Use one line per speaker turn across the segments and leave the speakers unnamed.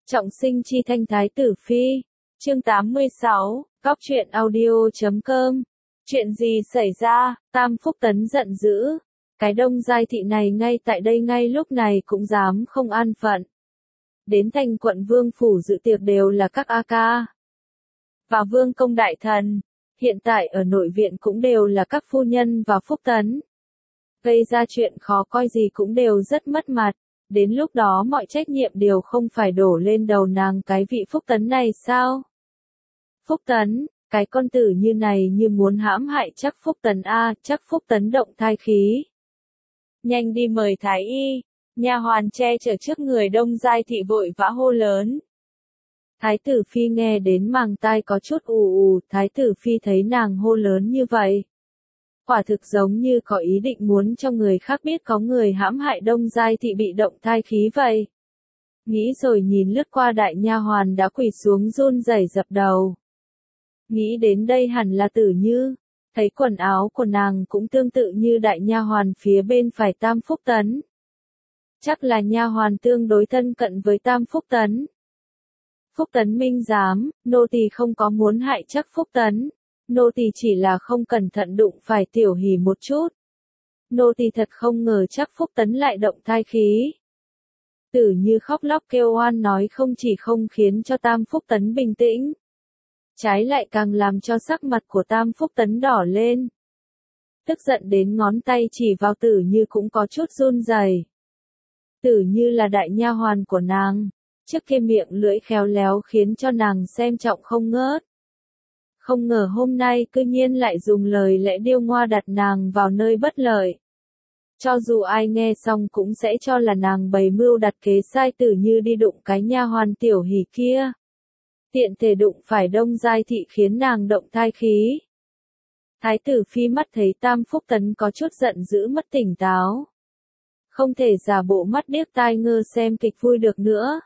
Trọng sinh chi thanh thái tử phi. Chương 86, Cóc truyện audio.com. Chuyện gì xảy ra? Tam Phúc Tấn giận dữ. Cái Đông Giai thị này ngay tại đây ngay lúc này cũng dám không an phận. Đến thành quận vương phủ dự tiệc đều là các A ca và vương công đại thần. Hiện tại ở nội viện cũng đều là các phu nhân và Phúc Tấn. Gây ra chuyện khó coi gì cũng đều rất mất mặt. Đến lúc đó mọi trách nhiệm đều không phải đổ lên đầu nàng cái vị Phúc Tấn này sao? Phúc Tấn, cái con tử như này như muốn hãm hại chắc Phúc Tấn a, chắc Phúc Tấn động thai khí. Nhanh đi mời thái y. Nha hoàn che chở trước người Đông Giai thị vội vã hô lớn. Thái tử phi nghe đến màng tai có chút ù, thái tử phi thấy nàng hô lớn như vậy. Quả thực giống như có ý định muốn cho người khác biết có người hãm hại Đông Giai thị bị động thai khí vậy. Nghĩ rồi nhìn lướt qua đại nha hoàn đã quỳ xuống run rẩy dập đầu. Nghĩ đến đây hẳn là Tử Như, thấy quần áo của nàng cũng tương tự như đại nha hoàn phía bên phải Tam Phúc Tấn. Chắc là nha hoàn tương đối thân cận với Tam Phúc Tấn. Phúc Tấn minh giám, nô tỳ không có muốn hại chắc Phúc Tấn. Nô tỳ chỉ là không cẩn thận đụng phải Tiểu Hỷ một chút. Nô tỳ thật không ngờ chắc Phúc Tấn lại động thai khí. Tử Như khóc lóc kêu oan nói không chỉ không khiến cho Tam Phúc Tấn bình tĩnh. Trái lại càng làm cho sắc mặt của Tam Phúc Tấn đỏ lên. Tức giận đến ngón tay chỉ vào Tử Như cũng có chút run rẩy. Tử Như là đại nha hoàn của nàng. Trước kia miệng lưỡi khéo léo khiến cho nàng xem trọng không ngớt. Không ngờ hôm nay cư nhiên lại dùng lời lẽ điêu ngoa đặt nàng vào nơi bất lợi. Cho dù ai nghe xong cũng sẽ cho là nàng bày mưu đặt kế sai Tử Như đi đụng cái nha hoàn Tiểu Hỷ kia. Tiện thể đụng phải Đông Giai thị khiến nàng động thai khí. Thái tử phi mắt thấy Tam Phúc Tấn có chút giận dữ mất tỉnh táo. Không thể giả bộ mắt điếc tai ngơ xem kịch vui được nữa.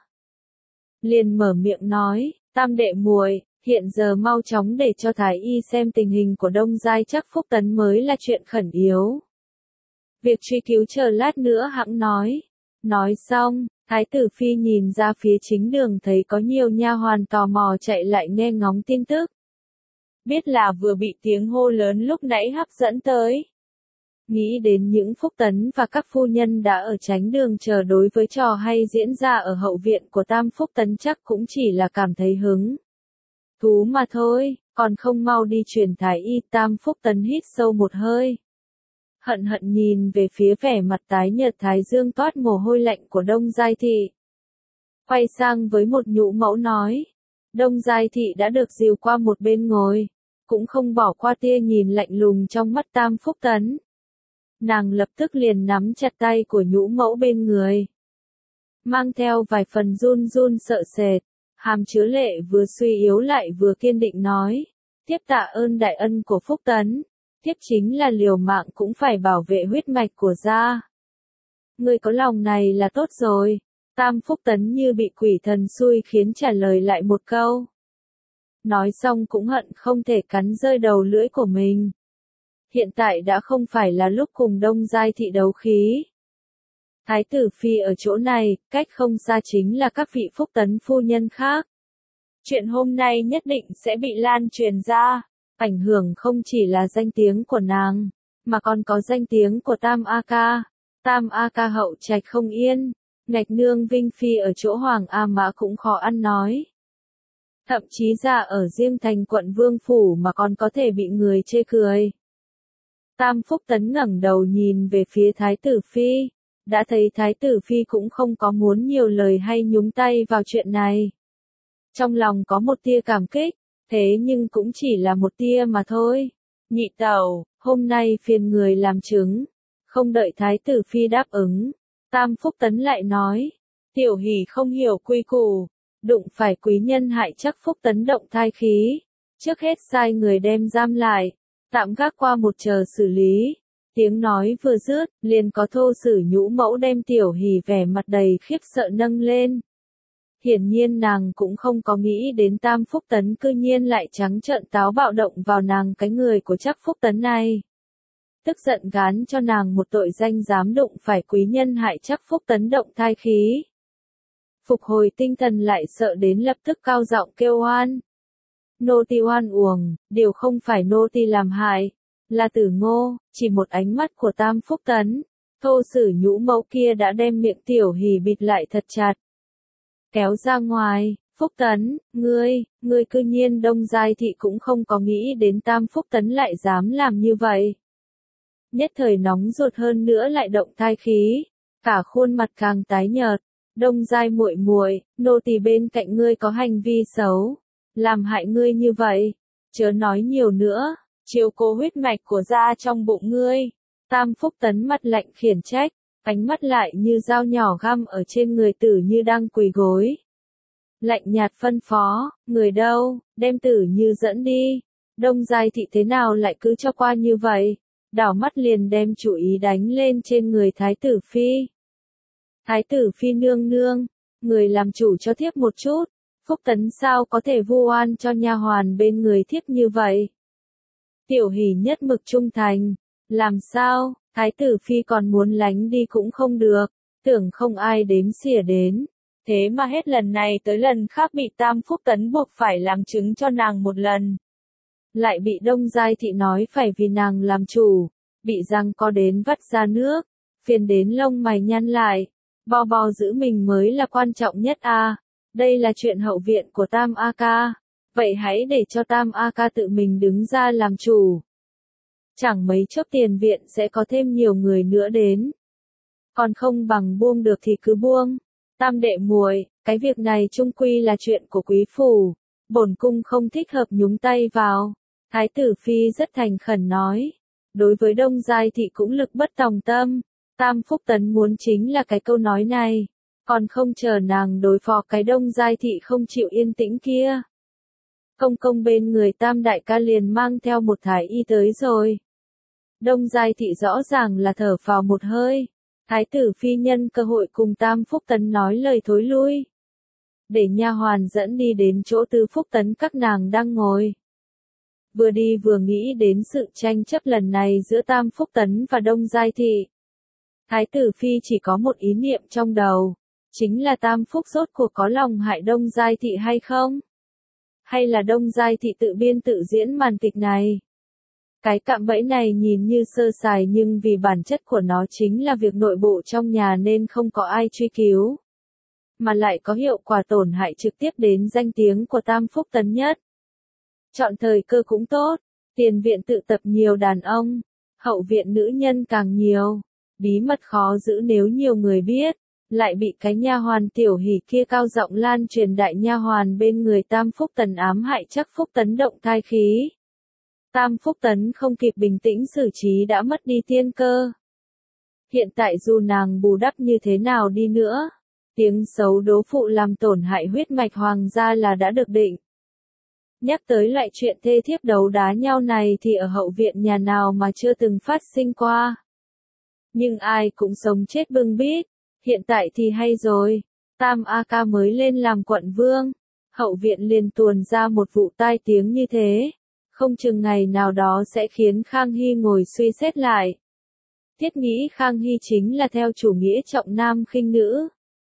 Liền mở miệng nói, Tam đệ muội, hiện giờ mau chóng để cho thái y xem tình hình của Đông Giai chắc Phúc Tấn mới là chuyện khẩn yếu. Việc truy cứu chờ lát nữa hẵng nói. Nói xong, thái tử phi nhìn ra phía chính đường thấy có nhiều nha hoàn tò mò chạy lại nghe ngóng tin tức. Biết là vừa bị tiếng hô lớn lúc nãy hấp dẫn tới. Nghĩ đến những Phúc Tấn và các phu nhân đã ở tránh đường chờ đối với trò hay diễn ra ở hậu viện của Tam Phúc Tấn chắc cũng chỉ là cảm thấy hứng thú mà thôi, còn không mau đi truyền thái y. Tam Phúc Tấn hít sâu một hơi. Hận hận nhìn về phía vẻ mặt tái nhợt thái dương toát mồ hôi lạnh của Đông Giai thị. Quay sang với một nhũ mẫu nói. Đông Giai thị đã được dìu qua một bên ngồi. Cũng không bỏ qua tia nhìn lạnh lùng trong mắt Tam Phúc Tấn. Nàng lập tức liền nắm chặt tay của nhũ mẫu bên người. Mang theo vài phần run run sợ sệt. Hàm chứa lệ vừa suy yếu lại vừa kiên định nói. Tiếp tạ ơn đại ân của Phúc Tấn. Tiếp chính là liều mạng cũng phải bảo vệ huyết mạch của gia. Người có lòng này là tốt rồi. Tam Phúc Tấn như bị quỷ thần xui khiến trả lời lại một câu. Nói xong cũng hận không thể cắn rơi đầu lưỡi của mình. Hiện tại đã không phải là lúc cùng Đông Giai thị đấu khí. Thái tử phi ở chỗ này, cách không xa chính là các vị Phúc Tấn phu nhân khác. Chuyện hôm nay nhất định sẽ bị lan truyền ra. Ảnh hưởng không chỉ là danh tiếng của nàng, mà còn có danh tiếng của Tam A Ca. Tam A Ca hậu trạch không yên, ngạch nương Vinh Phi ở chỗ Hoàng A Mã cũng khó ăn nói. Thậm chí ra ở riêng thành quận vương phủ mà còn có thể bị người chê cười. Tam Phúc Tấn ngẩng đầu nhìn về phía Thái tử Phi, đã thấy Thái tử Phi cũng không có muốn nhiều lời hay nhúng tay vào chuyện này. Trong lòng có một tia cảm kích. Thế nhưng cũng chỉ là một tia mà thôi. Nhị tẩu, hôm nay phiền người làm chứng. Không đợi Thái tử phi đáp ứng. Tam Phúc Tấn lại nói. Tiểu Hỷ không hiểu quy củ. Đụng phải quý nhân hại chắc Phúc Tấn động thai khí. Trước hết sai người đem giam lại. Tạm gác qua một chờ xử lý. Tiếng nói vừa dứt, liền có thô sử nhũ mẫu đem Tiểu Hỷ vẻ mặt đầy khiếp sợ nâng lên. Hiển nhiên nàng cũng không có nghĩ đến Tam Phúc Tấn cư nhiên lại trắng trợn táo bạo động vào nàng cái người của chắc Phúc Tấn này. Tức giận gán cho nàng một tội danh dám đụng phải quý nhân hại chắc Phúc Tấn động thai khí. Phục hồi tinh thần lại sợ đến lập tức cao giọng kêu oan. Nô tỳ oan uổng, điều không phải nô tỳ làm hại, là Tử Ngô. Chỉ một ánh mắt của Tam Phúc Tấn, Thô Sử Nhũ Mẫu kia đã đem miệng Tiểu Hỷ bịt lại thật chặt. Kéo ra ngoài, Phúc Tấn, ngươi cư nhiên Đông Giai Thị cũng không có nghĩ đến Tam Phúc Tấn lại dám làm như vậy. Nhất thời nóng ruột hơn nữa lại động thai khí, cả khuôn mặt càng tái nhợt. Đông Giai muội muội, nô tỳ bên cạnh ngươi có hành vi xấu, làm hại ngươi như vậy, chớ nói nhiều nữa, chiếu cố huyết mạch của gia trong bụng ngươi. Tam Phúc Tấn mặt lạnh khiển trách, ánh mắt lại như dao nhỏ găm ở trên người Tử Như đang quỳ gối. Lạnh nhạt phân phó, người đâu, đem Tử Như dẫn đi. Đông Giai Thị thế nào lại cứ cho qua như vậy, đảo mắt liền đem chủ ý đánh lên trên người Thái tử Phi. Thái tử Phi nương nương, người làm chủ cho thiếp một chút, Phúc Tấn sao có thể vu oan cho nha hoàn bên người thiếp như vậy. Tiểu Hỷ nhất mực trung thành, làm sao, Thái tử Phi còn muốn lánh đi cũng không được, tưởng không ai đếm xỉa đến. Thế mà hết lần này tới lần khác bị Tam Phúc Tấn buộc phải làm chứng cho nàng một lần. Lại bị Đông Giai Thị nói phải vì nàng làm chủ, bị răng co đến vắt ra nước, phiền đến lông mày nhăn lại, bo giữ mình mới là quan trọng nhất a. Đây là chuyện hậu viện của Tam A Ca, vậy hãy để cho Tam A Ca tự mình đứng ra làm chủ. Chẳng mấy chốc tiền viện sẽ có thêm nhiều người nữa đến. Còn không bằng buông được thì cứ buông. Tam đệ muội, cái việc này chung quy là chuyện của quý phủ, bổn cung không thích hợp nhúng tay vào. Thái tử Phi rất thành khẩn nói. Đối với Đông Giai Thị cũng lực bất tòng tâm. Tam Phúc Tấn muốn chính là cái câu nói này, còn không chờ nàng đối phó cái Đông Giai Thị không chịu yên tĩnh kia. Công công bên người Tam đại ca liền mang theo một thái y tới rồi. Đông Giai Thị rõ ràng là thở phào một hơi. Thái tử Phi nhân cơ hội cùng Tam Phúc Tấn nói lời thối lui, để nha hoàn dẫn đi đến chỗ Tư Phúc Tấn các nàng đang ngồi. Vừa đi vừa nghĩ đến sự tranh chấp lần này giữa Tam Phúc Tấn và Đông Giai Thị. Thái tử Phi chỉ có một ý niệm trong đầu, chính là Tam Phúc rốt cuộc có lòng hại Đông Giai Thị hay không? Hay là Đông Giai Thị tự biên tự diễn màn kịch này? Cái cạm bẫy này nhìn như sơ sài nhưng vì bản chất của nó chính là việc nội bộ trong nhà nên không có ai truy cứu. Mà lại có hiệu quả tổn hại trực tiếp đến danh tiếng của Tam Phúc Tấn nhất. Chọn thời cơ cũng tốt, tiền viện tự tập nhiều đàn ông, hậu viện nữ nhân càng nhiều, bí mật khó giữ nếu nhiều người biết, lại bị cái nha hoàn Tiểu Hỷ kia cao giọng lan truyền đại nha hoàn bên người Tam Phúc Tấn ám hại chắc Phúc Tấn động thai khí. Tam Phúc Tấn không kịp bình tĩnh xử trí đã mất đi tiên cơ. Hiện tại dù nàng bù đắp như thế nào đi nữa, tiếng xấu đố phụ làm tổn hại huyết mạch hoàng gia là đã được định. Nhắc tới lại chuyện thê thiếp đấu đá nhau này thì ở hậu viện nhà nào mà chưa từng phát sinh qua. Nhưng ai cũng sống chết bưng bít, hiện tại thì hay rồi, Tam A Ca mới lên làm quận vương, hậu viện liền tuồn ra một vụ tai tiếng như thế. Không chừng ngày nào đó sẽ khiến Khang Hy ngồi suy xét lại. Thiết nghĩ Khang Hy chính là theo chủ nghĩa trọng nam khinh nữ.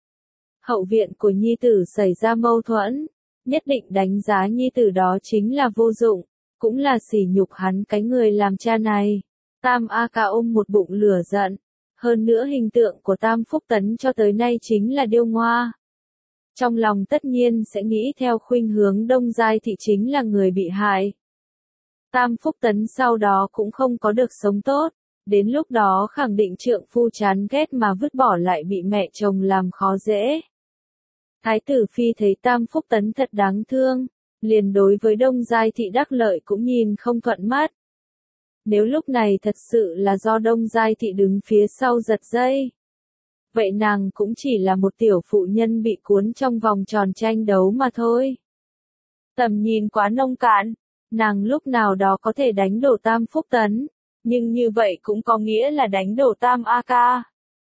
Hậu viện của nhi tử xảy ra mâu thuẫn, nhất định đánh giá nhi tử đó chính là vô dụng, cũng là sỉ nhục hắn cái người làm cha này. Tam A Ca ôm một bụng lửa giận, hơn nữa hình tượng của Tam Phúc Tấn cho tới nay chính là điêu ngoa. Trong lòng tất nhiên sẽ nghĩ theo khuynh hướng Đông Giai Thị chính là người bị hại. Tam Phúc Tấn sau đó cũng không có được sống tốt, đến lúc đó khẳng định trượng phu chán ghét mà vứt bỏ lại bị mẹ chồng làm khó dễ. Thái tử Phi thấy Tam Phúc Tấn thật đáng thương, liền đối với Đông Giai Thị đắc lợi cũng nhìn không thuận mắt. Nếu lúc này thật sự là do Đông Giai Thị đứng phía sau giật dây, vậy nàng cũng chỉ là một tiểu phụ nhân bị cuốn trong vòng tròn tranh đấu mà thôi. Tầm nhìn quá nông cạn. Nàng lúc nào đó có thể đánh đổ Tam Phúc Tấn, nhưng như vậy cũng có nghĩa là đánh đổ Tam A Ca.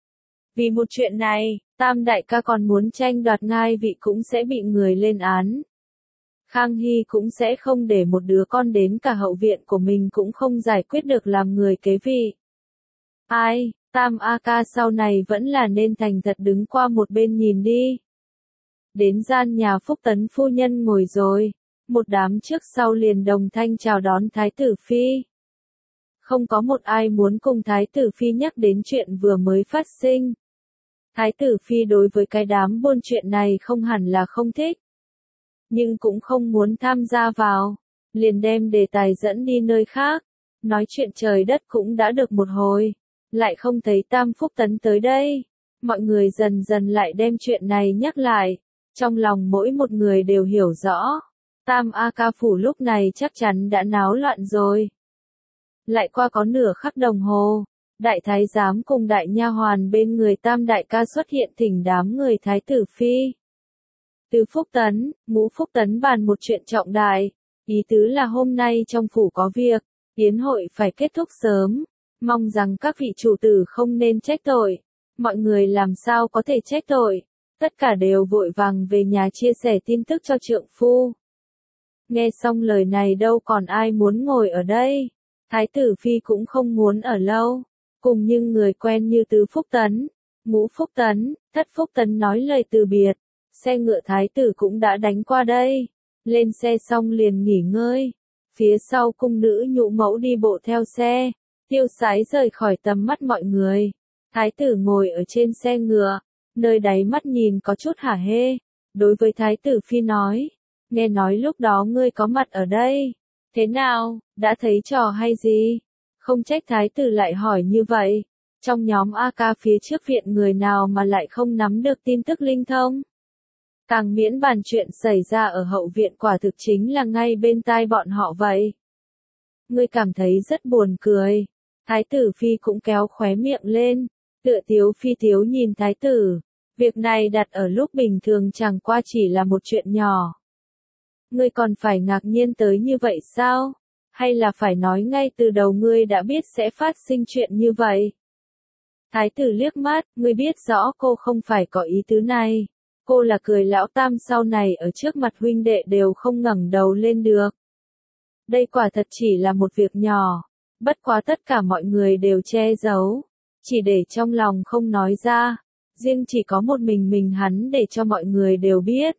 Vì một chuyện này, Tam đại ca còn muốn tranh đoạt ngai vị cũng sẽ bị người lên án. Khang Hy cũng sẽ không để một đứa con đến cả hậu viện của mình cũng không giải quyết được làm người kế vị. Ai, Tam A Ca sau này vẫn là nên thành thật đứng qua một bên nhìn đi. đến gian nhà Phúc Tấn phu nhân ngồi rồi, một đám trước sau liền đồng thanh chào đón Thái tử Phi. Không có một ai muốn cùng Thái tử Phi nhắc đến chuyện vừa mới phát sinh. Thái tử Phi đối với cái đám buôn chuyện này không hẳn là không thích, nhưng cũng không muốn tham gia vào, liền đem đề tài dẫn đi nơi khác. Nói chuyện trời đất cũng đã được một hồi, lại không thấy Tam Phúc Tấn tới đây. Mọi người dần dần lại đem chuyện này nhắc lại, trong lòng mỗi một người đều hiểu rõ, Tam A Ca phủ lúc này chắc chắn đã náo loạn rồi. Lại qua có nửa khắc đồng hồ, đại thái giám cùng đại nha hoàn bên người Tam đại ca xuất hiện thỉnh đám người Thái tử Phi. Tứ Phúc Tấn, Ngũ Phúc Tấn bàn một chuyện trọng đại, ý tứ là hôm nay trong phủ có việc, yến hội phải kết thúc sớm, mong rằng các vị chủ tử không nên trách tội. Mọi người làm sao có thể trách tội, tất cả đều vội vàng về nhà chia sẻ tin tức cho trượng phu. Nghe xong lời này đâu còn ai muốn ngồi ở đây, Thái tử Phi cũng không muốn ở lâu, cùng những người quen như Tứ Phúc Tấn, Ngũ Phúc Tấn, Thất Phúc Tấn nói lời từ biệt, xe ngựa Thái tử cũng đã đánh qua đây, lên xe xong liền nghỉ ngơi, phía sau cung nữ nhũ mẫu đi bộ theo xe, tiêu sái rời khỏi tầm mắt mọi người. Thái tử ngồi ở trên xe ngựa, nơi đáy mắt nhìn có chút hả hê, đối với Thái tử Phi nói, nghe nói lúc đó ngươi có mặt ở đây, thế nào, đã thấy trò hay gì? Không trách Thái tử lại hỏi như vậy, trong nhóm A Ca phía trước viện người nào mà lại không nắm được tin tức linh thông. Càng miễn bàn chuyện xảy ra ở hậu viện quả thực chính là ngay bên tai bọn họ vậy. Ngươi cảm thấy rất buồn cười, Thái tử Phi cũng kéo khóe miệng lên. Tựa Tiếu Phi Tiếu nhìn Thái tử, việc này đặt ở lúc bình thường chẳng qua chỉ là một chuyện nhỏ. Ngươi còn phải ngạc nhiên tới như vậy sao? Hay là phải nói ngay từ đầu ngươi đã biết sẽ phát sinh chuyện như vậy? Thái tử liếc mắt, ngươi biết rõ cô không phải có ý tứ này. Cô là cười lão Tam sau này ở trước mặt huynh đệ đều không ngẩng đầu lên được. Đây quả thật chỉ là một việc nhỏ, bất quá tất cả mọi người đều che giấu. Chỉ để trong lòng không nói ra, riêng chỉ có một mình hắn để cho mọi người đều biết.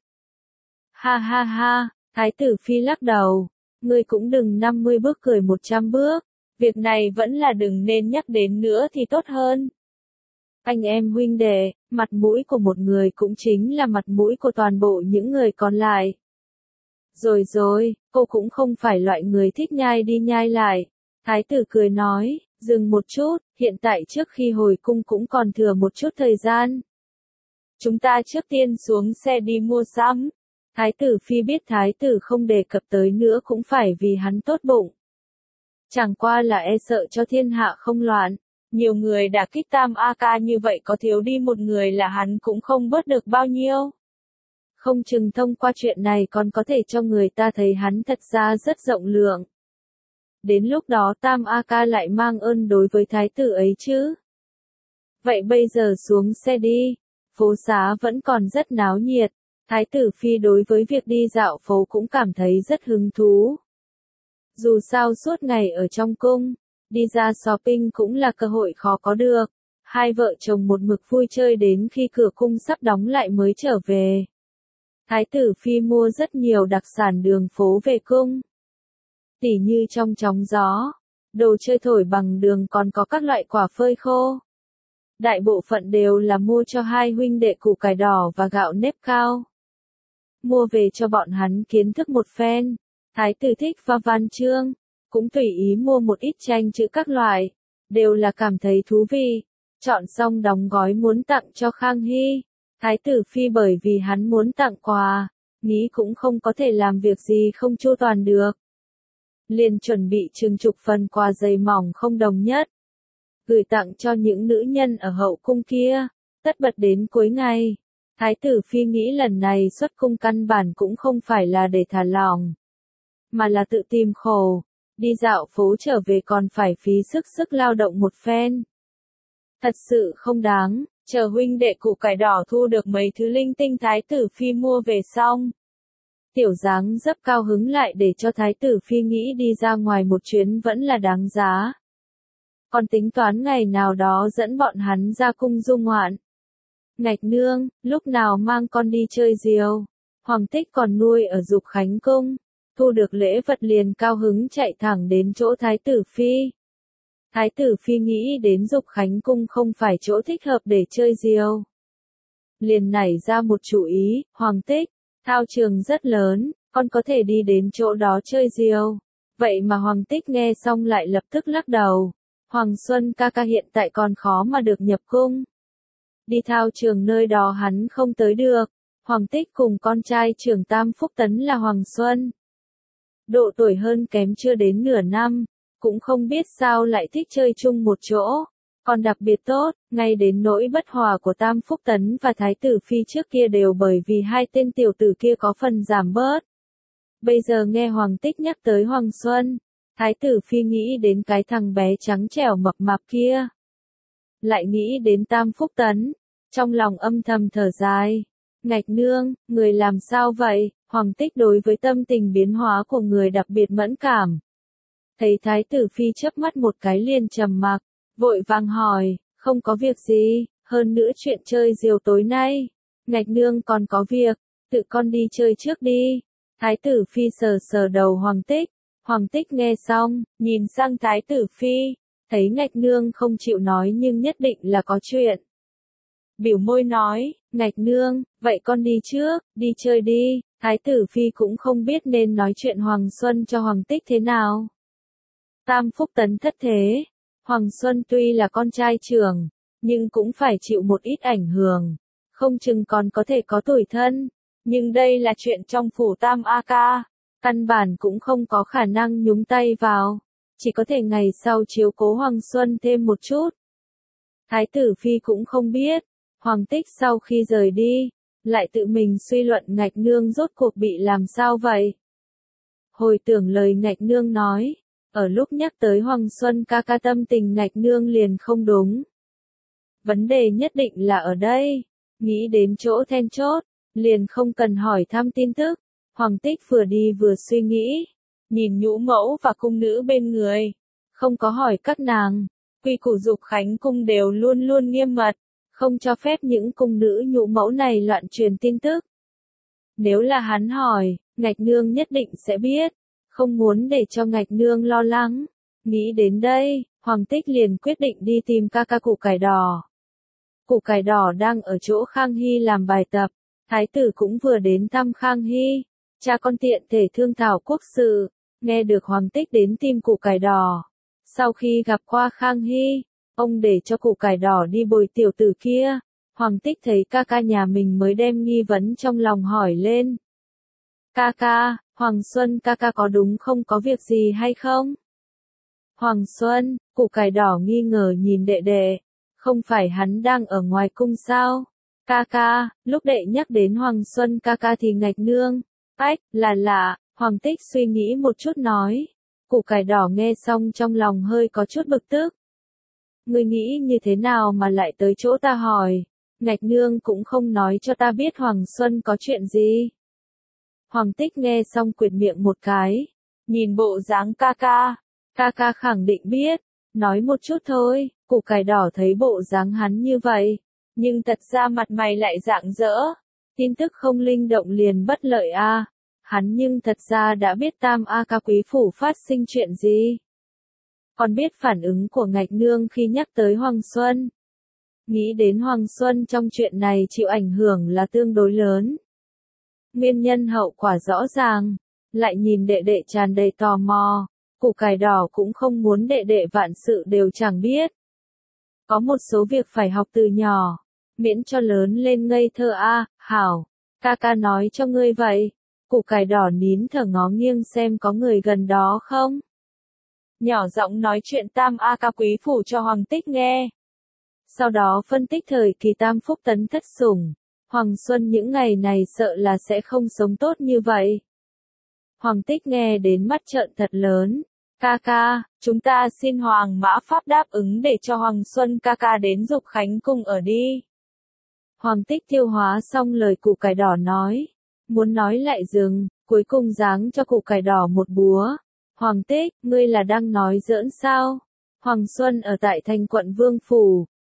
Ha ha ha, Thái tử Phi lắc đầu, ngươi cũng đừng 50 bước cười 100 bước, việc này vẫn là đừng nên nhắc đến nữa thì tốt hơn. Anh em huynh đệ, mặt mũi của một người cũng chính là mặt mũi của toàn bộ những người còn lại. Rồi rồi, cô cũng không phải loại người thích nhai đi nhai lại. Thái tử cười nói, dừng một chút, hiện tại trước khi hồi cung cũng còn thừa một chút thời gian. Chúng ta trước tiên xuống xe đi mua sắm. Thái tử Phi biết thái tử không đề cập tới nữa cũng phải vì hắn tốt bụng. Chẳng qua là e sợ cho thiên hạ không loạn. Nhiều người đã kích Tam A Ca như vậy có thiếu đi một người là hắn cũng không bớt được bao nhiêu. Không chừng thông qua chuyện này còn có thể cho người ta thấy hắn thật ra rất rộng lượng. Đến lúc đó Tam A Ca lại mang ơn đối với thái tử ấy chứ. Vậy bây giờ xuống xe đi, phố xá vẫn còn rất náo nhiệt, Thái tử Phi đối với việc đi dạo phố cũng cảm thấy rất hứng thú. Dù sao suốt ngày ở trong cung, đi ra shopping cũng là cơ hội khó có được, hai vợ chồng một mực vui chơi đến khi cửa cung sắp đóng lại mới trở về. Thái tử Phi mua rất nhiều đặc sản đường phố về cung. Tỉ như trong chóng gió, đồ chơi thổi bằng đường còn có các loại quả phơi khô. Đại bộ phận đều là mua cho hai huynh đệ củ cải đỏ và gạo nếp cao. Mua về cho bọn hắn kiến thức một phen. Thái tử thích và văn chương, cũng tùy ý mua một ít tranh chữ các loại, đều là cảm thấy thú vị. Chọn xong đóng gói muốn tặng cho Khang Hy. Thái tử Phi bởi vì hắn muốn tặng quà, nghĩ cũng không có thể làm việc gì không chu toàn được. Liền chuẩn bị chừng chục phần quà dày mỏng không đồng nhất. Gửi tặng cho những nữ nhân ở hậu cung kia, tất bật đến cuối ngày. Thái tử Phi nghĩ lần này xuất cung căn bản cũng không phải là để thả lỏng, mà là tự tìm khổ, đi dạo phố trở về còn phải phí sức lao động một phen. Thật sự không đáng, chờ huynh đệ củ cải đỏ thu được mấy thứ linh tinh Thái tử Phi mua về xong. Tiểu dáng dấp cao hứng lại để cho Thái tử Phi nghĩ đi ra ngoài một chuyến vẫn là đáng giá. Còn tính toán ngày nào đó dẫn bọn hắn ra cung du ngoạn. Ngạch nương, lúc nào mang con đi chơi diều? Hoàng Tích còn nuôi ở Dục Khánh Cung, thu được lễ vật liền cao hứng chạy thẳng đến chỗ Thái tử Phi. Thái tử Phi nghĩ đến Dục Khánh Cung không phải chỗ thích hợp để chơi diều. Liền nảy ra một chủ ý, Hoàng Tích, thao trường rất lớn, con có thể đi đến chỗ đó chơi diều. Vậy mà Hoàng Tích nghe xong lại lập tức lắc đầu. Hoàng Xuân ca ca hiện tại còn khó mà được nhập cung. Đi thao trường nơi đó hắn không tới được. Hoàng Tích cùng con trai trưởng Tam Phúc Tấn là Hoàng Xuân. Độ tuổi hơn kém chưa đến nửa năm, cũng không biết sao lại thích chơi chung một chỗ. Còn đặc biệt tốt, ngay đến nỗi bất hòa của Tam Phúc Tấn và Thái tử Phi trước kia đều bởi vì hai tên tiểu tử kia có phần giảm bớt. Bây giờ nghe Hoàng Tích nhắc tới Hoàng Xuân, Thái tử Phi nghĩ đến cái thằng bé trắng trẻo mập mạp kia. Lại nghĩ đến Tam Phúc Tấn, trong lòng âm thầm thở dài. Ngạch nương, người làm sao vậy? Hoàng Tích đối với tâm tình biến hóa của người đặc biệt mẫn cảm. Thấy Thái tử Phi chớp mắt một cái liền trầm mặc, vội vàng hỏi, không có việc gì, hơn nữa chuyện chơi diều tối nay. Ngạch nương còn có việc, tự con đi chơi trước đi. Thái tử Phi sờ sờ đầu Hoàng Tích. Hoàng Tích nghe xong, nhìn sang Thái tử Phi, thấy Ngạch nương không chịu nói nhưng nhất định là có chuyện. Biểu môi nói, Ngạch nương, vậy con đi trước, đi chơi đi. Thái tử Phi cũng không biết nên nói chuyện Hoàng Xuân cho Hoàng Tích thế nào. Tam Phúc Tấn thất thế. Hoàng Xuân tuy là con trai trưởng, nhưng cũng phải chịu một ít ảnh hưởng. Không chừng còn có thể có tủi thân. Nhưng đây là chuyện trong phủ Tam A Ca. Căn bản cũng không có khả năng nhúng tay vào. Chỉ có thể ngày sau chiếu cố Hoàng Xuân thêm một chút. Thái tử Phi cũng không biết. Hoàng Tích sau khi rời đi, lại tự mình suy luận Ngạch nương rốt cuộc bị làm sao vậy. Hồi tưởng lời Ngạch nương nói, ở lúc nhắc tới Hoàng Xuân ca ca tâm tình Ngạch nương liền không đúng. Vấn đề nhất định là ở đây, nghĩ đến chỗ then chốt, liền không cần hỏi thăm tin tức. Hoàng Tích vừa đi vừa suy nghĩ, nhìn nhũ mẫu và cung nữ bên người, không có hỏi các nàng, quy củ Dục Khánh Cung đều luôn luôn nghiêm mật, không cho phép những cung nữ nhũ mẫu này loạn truyền tin tức. Nếu là hắn hỏi, Ngạch nương nhất định sẽ biết, không muốn để cho Ngạch nương lo lắng. Nghĩ đến đây, Hoàng Tích liền quyết định đi tìm ca ca Củ Cải Đỏ. Củ Cải Đỏ đang ở chỗ Khang Hy làm bài tập, Thái tử cũng vừa đến thăm Khang Hy, cha con tiện thể thương thảo quốc sự, nghe được Hoàng Tích đến tìm Củ Cải Đỏ. Sau khi gặp qua Khang Hy, ông để cho Củ Cải Đỏ đi bồi tiểu tử kia. Hoàng Tích thấy ca ca nhà mình mới đem nghi vấn trong lòng hỏi lên. Ca ca, Hoàng Xuân ca ca có đúng không, có việc gì hay không? Hoàng Xuân, Củ Cải Đỏ nghi ngờ nhìn đệ đệ. Không phải hắn đang ở ngoài cung sao? Ca ca, lúc đệ nhắc đến Hoàng Xuân ca ca thì Ngạch nương. Ách, là lạ, Hoàng Tích suy nghĩ một chút nói. Củ Cải Đỏ nghe xong trong lòng hơi có chút bực tức. Ngươi nghĩ như thế nào mà lại tới chỗ ta hỏi? Ngạch nương cũng không nói cho ta biết Hoàng Xuân có chuyện gì. Hoàng Tích nghe xong quệt miệng một cái, nhìn bộ dáng ca ca khẳng định biết, nói một chút thôi. Củ Cải Đỏ thấy bộ dáng hắn như vậy, nhưng thật ra mặt mày lại rạng rỡ, tin tức không linh động liền bất lợi a. Hắn nhưng thật ra đã biết Tam A Ca quý phủ phát sinh chuyện gì. Còn biết phản ứng của Ngạch nương khi nhắc tới Hoàng Xuân. Nghĩ đến Hoàng Xuân trong chuyện này chịu ảnh hưởng là tương đối lớn. Nguyên nhân hậu quả rõ ràng, lại nhìn đệ đệ tràn đầy tò mò, Củ Cải Đỏ cũng không muốn đệ đệ vạn sự đều chẳng biết. Có một số việc phải học từ nhỏ, miễn cho lớn lên ngây thơ a. Hảo, ca ca nói cho ngươi vậy. Củ Cải Đỏ nín thở ngó nghiêng xem có người gần đó không. Nhỏ giọng nói chuyện Tam A Ca quý phủ cho Hoàng Tích nghe. Sau đó phân tích thời kỳ Tam Phúc Tấn thất sủng, Hoàng Xuân những ngày này sợ là sẽ không sống tốt như vậy. Hoàng Tích nghe đến mắt trợn thật lớn. Ca ca, chúng ta xin Hoàng Mã Pháp đáp ứng để cho Hoàng Xuân ca ca đến Dục Khánh Cung ở đi. Hoàng Tích tiêu hóa xong lời Củ Cải Đỏ nói, muốn nói lại dừng, cuối cùng giáng cho Củ Cải Đỏ một búa. Hoàng Tích, ngươi là đang nói giỡn sao? Hoàng Xuân ở tại thành quận Vương Phủ,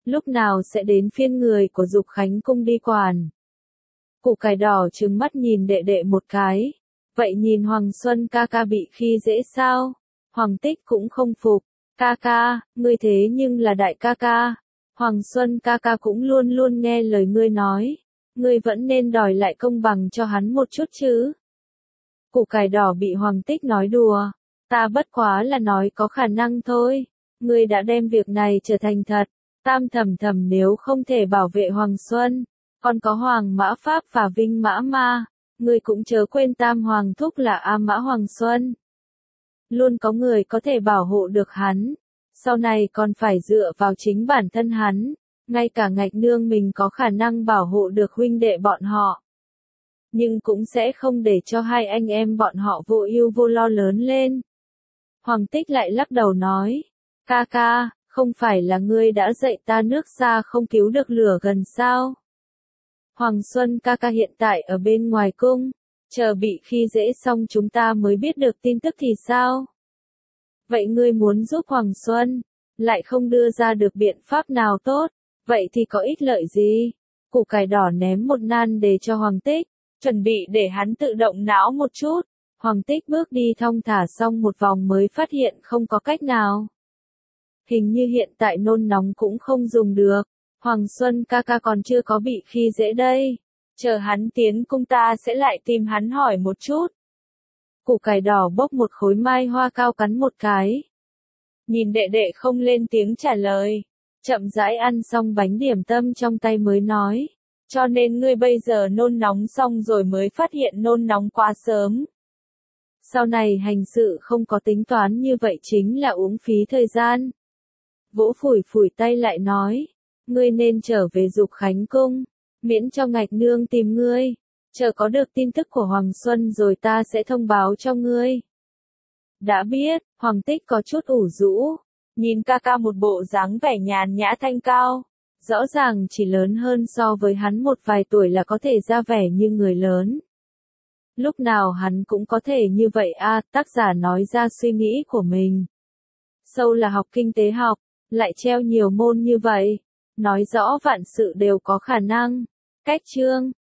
Lúc nào sẽ đến phiên người của Dục Khánh Cung đi quản? Củ cải đỏ trừng mắt nhìn đệ đệ một cái. Vậy nhìn Hoàng Xuân ca ca bị khi dễ sao? Hoàng Tích cũng không phục. Ca ca, ngươi thế nhưng là đại ca ca. Hoàng Xuân ca ca cũng luôn luôn nghe lời ngươi nói. Ngươi vẫn nên đòi lại công bằng cho hắn một chút chứ. Củ cải đỏ bị Hoàng Tích nói đùa. Ta bất quá là nói có khả năng thôi. Ngươi đã đem việc này trở thành thật. Tam thầm thầm nếu không thể bảo vệ Hoàng Xuân, còn có Hoàng Mã Pháp và Vinh Mã Ma, ngươi cũng chớ quên Tam Hoàng Thúc là A Mã Hoàng Xuân. Luôn có người có thể bảo hộ được hắn, sau này còn phải dựa vào chính bản thân hắn, ngay cả Ngạch Nương mình có khả năng bảo hộ được huynh đệ bọn họ. Nhưng cũng sẽ không để cho hai anh em bọn họ vô ưu vô lo lớn lên. Hoàng Tích lại lắc đầu nói, ca ca, không phải là ngươi đã dạy ta nước xa không cứu được lửa gần sao? Hoàng Xuân ca ca hiện tại ở bên ngoài cung, chờ bị khi dễ xong chúng ta mới biết được tin tức thì sao? Vậy ngươi muốn giúp Hoàng Xuân, lại không đưa ra được biện pháp nào tốt, vậy thì có ích lợi gì? Củ cải đỏ ném một nan đề cho Hoàng Tích, chuẩn bị để hắn tự động não một chút. Hoàng Tích bước đi thong thả xong một vòng mới phát hiện không có cách nào. Hình như hiện tại nôn nóng cũng không dùng được. Hoàng Xuân ca ca còn chưa có bị khi dễ đây. Chờ hắn tiến cung ta sẽ lại tìm hắn hỏi một chút. Củ cải đỏ bốc một khối mai hoa cao cắn một cái. Nhìn đệ đệ không lên tiếng trả lời. Chậm rãi ăn xong bánh điểm tâm trong tay mới nói. Cho nên ngươi bây giờ nôn nóng xong rồi mới phát hiện nôn nóng quá sớm. Sau này hành sự không có tính toán như vậy chính là uống phí thời gian. Vỗ phủi phủi tay lại nói, ngươi nên trở về Dục Khánh Cung, miễn cho Ngạch Nương tìm ngươi, chờ có được tin tức của Hoàng Xuân rồi ta sẽ thông báo cho ngươi. Đã biết, Hoàng Tích có chút ủ rũ, nhìn ca ca một bộ dáng vẻ nhàn nhã thanh cao, rõ ràng chỉ lớn hơn so với hắn một vài tuổi là có thể ra vẻ như người lớn. Lúc nào hắn cũng có thể như vậy a, tác giả nói ra suy nghĩ của mình. Sâu là học kinh tế học, lại treo nhiều môn như vậy, nói rõ vạn sự đều có khả năng. Cách chương